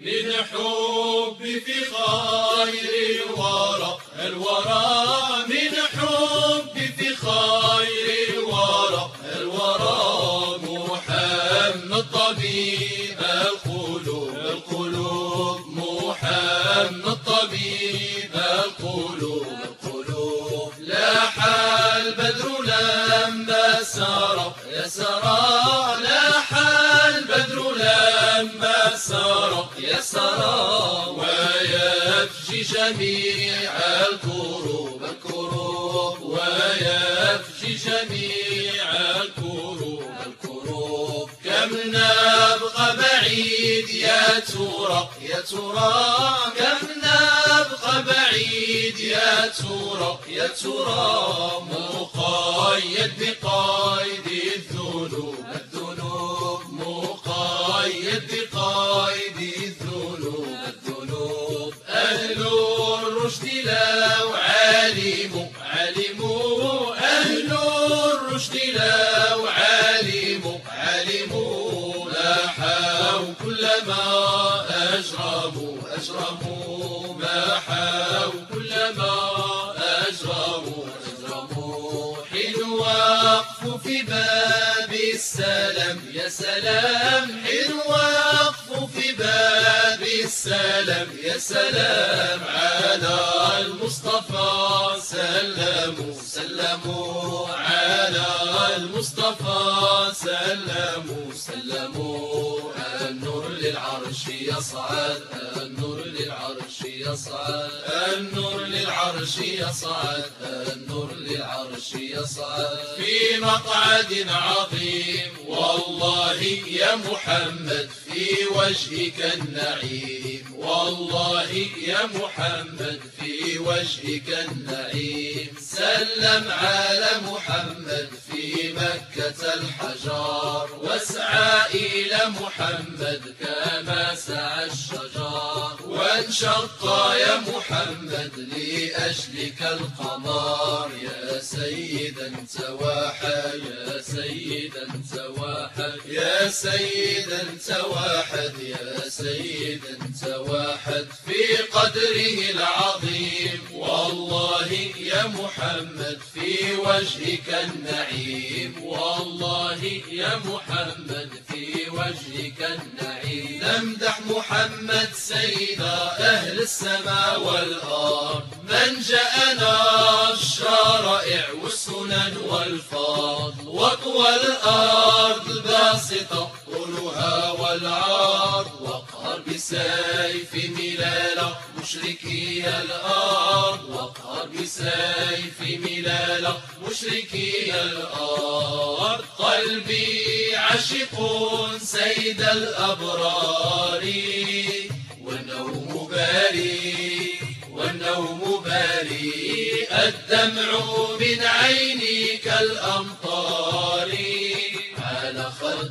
من حب في خير الورى من حب في خير الورى محمد طبيب القلوب محمد طبيب القلوب لاح البدر لما سار لاح البدر لما سار ويفجي جميع الكروب ويفجي جميع الكروب كم نبقى بعيد يا ترى كم نبقى بعيد يا ترى مقيد بقيد الذنوب مقيد بقيد الذنوب أهل الرشد لو علموا أهل الرشد لو علموا لاحوا كل ما أجرموا لاحوا كل ما أجرموا حين وقفوا في باب السلام يا سلام حين وقفوا في باب السلام يا سلام على المصطفى سلموا على المصطفى سلموا النور للعرش يصعد النور للعرش يصعد النور للعرش يصعد النور للعرش يصعد في مقعد عظيم والله يا محمد في وجهك النعيم والله يا محمد في وجهك النعيم سلم على محمد في مكة الحجار واسعى إلى محمد كما سعى الشجار وانشق يا محمد لأجلك القمر يا سيدا توحد يا سيدا توحد يا سيدا توحد يا سيدا توحد في قدره العظيم والله يا محمد في وجهك النعيم والله يا محمد في وجهك النعيم نمدح محمد سيد أهل السماء والأرض من جاءنا الشرائع والسنن والفضل وطوى الأرض الباسطة طولها والعرض وقهر بسيف ملالة مشركي الأرض وقهر بسيف ملالة مشركي الأرض قلبي عاشق سيد الأبرار والنوم باري الدمع من عينيك الأمطار على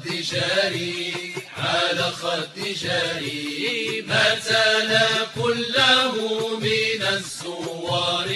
خد جاري متى كله من الزوار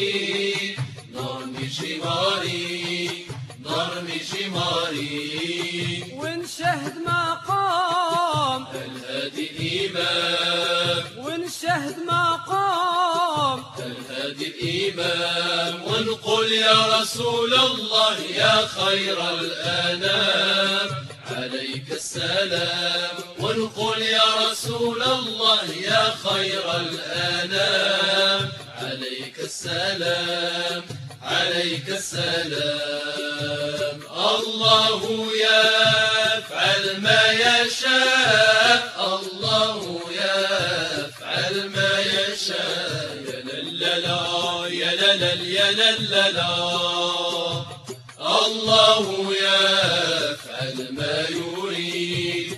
نرمي جماري ونشهد مقام الهادي الإمام ونشهد مقام الهادي الإمام ونقول يا رسول الله يا خير الأنام عليك السلام ونقول يا رسول الله يا خير الأنام عليك السلام عليك السلام الله يفعل ما يشاء الله يفعل ما يشاء يا للا يا للا يا للا الله يفعل ما يريد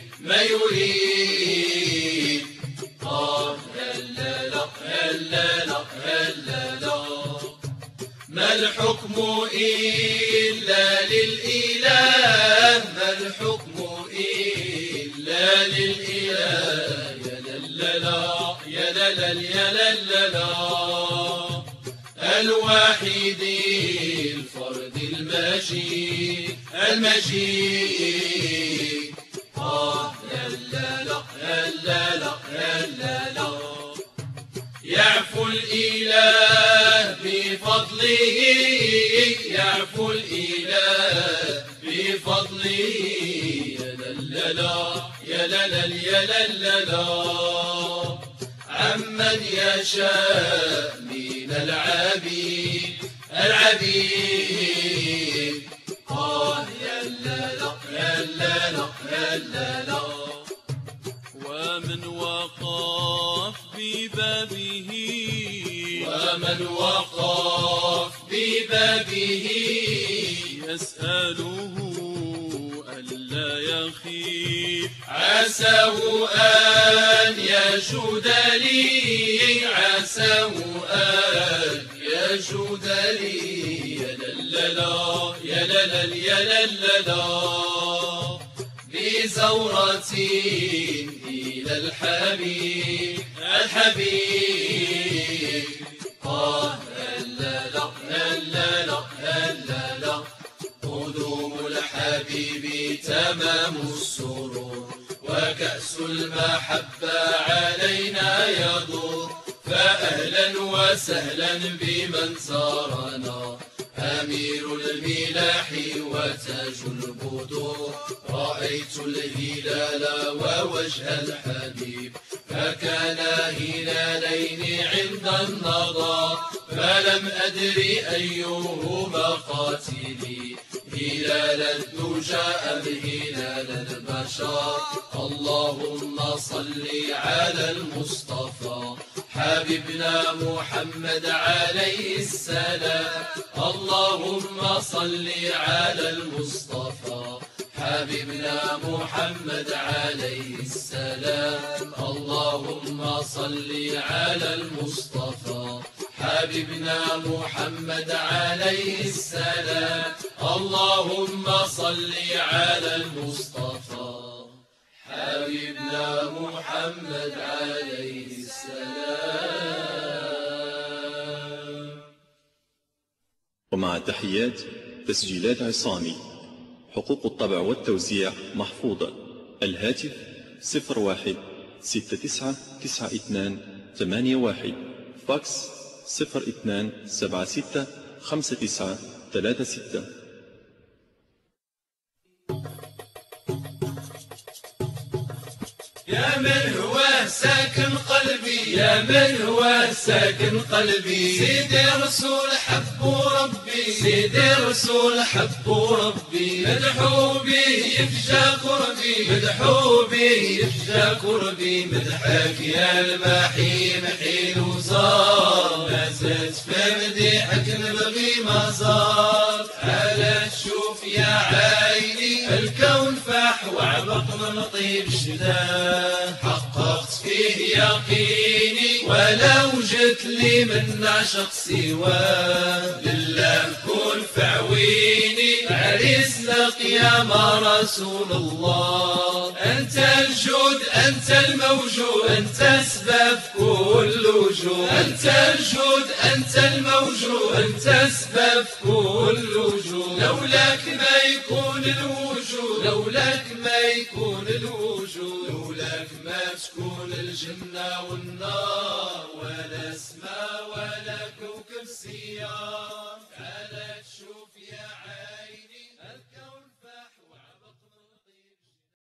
ما الحكم إلا للإله ما الحكم إلا للإله يا للا يا للا يا للا الواحد الفرد المجيد المجيد لا لا لا لا لا الإله بفضله، يعفو الإله بفضله. يا لللا يا للل يا لللا، عمن يشاء من العبيد العبيد. يا للا يا للا يا للا. ومن وقف ببابه، ومن وقف ببابه، يسأله ألا يخيف، عساه أن يجود لي، عساه أن يجود لي. يا لللا يا للل يا لللا، بزورة إلى الحبيب الحبيب. هللا هللا هللا، قدوم الحبيب تمام السرور، وكأس المحبة علينا يدور. فأهلا وسهلا بمن زارنا، أمير الملاح وتاج البدور. رأيت الهلال ووجه الحبيب، فكان هلالين عند النظر، فلم أدري أيهما قاتلي، هلال الدجى أم هلال البشر. اللهم صل على المصطفى حبيبنا محمد عليه السلام. اللهم صل على المصطفى حبيبنا محمد عليه السلام. اللهم صل على المصطفى حبيبنا محمد عليه السلام. اللهم صل على المصطفى حبيبنا محمد عليه السلام. ومع تحيات تسجيلات عصامي، حقوق الطبع والتوزيع محفوظة. الهاتف 01 69 92 81، فاكس 02 76 59 36. يا من هو ساكن قلبي، يا من هو ساكن قلبي، سيدي رسول حب ربي، سيدي رسول حب ربي. مدحو به يفجى قربي، مدحو به يفجى قربي. مدحك يا المحي محيل وزار، ما زلت في مديحك نبغي مزار. على تشوف يا عيني الكون فاح وعبق من طيب الشتاء، حققت فيه يقيني ولو جت لي من عشق سواه. لله كن فعويني عريس لقيام رسول الله. أنت الجود أنت الموجود، أنت أسباب كل وجود. أنت الجود أنت الموجود، أنت أسباب كل وجود. لولاك ما يكون الوجود، لولاك ما يكون الوجود. لولاك ما تكون الجنة والنار، ولا سماء ولا كوكب سيار.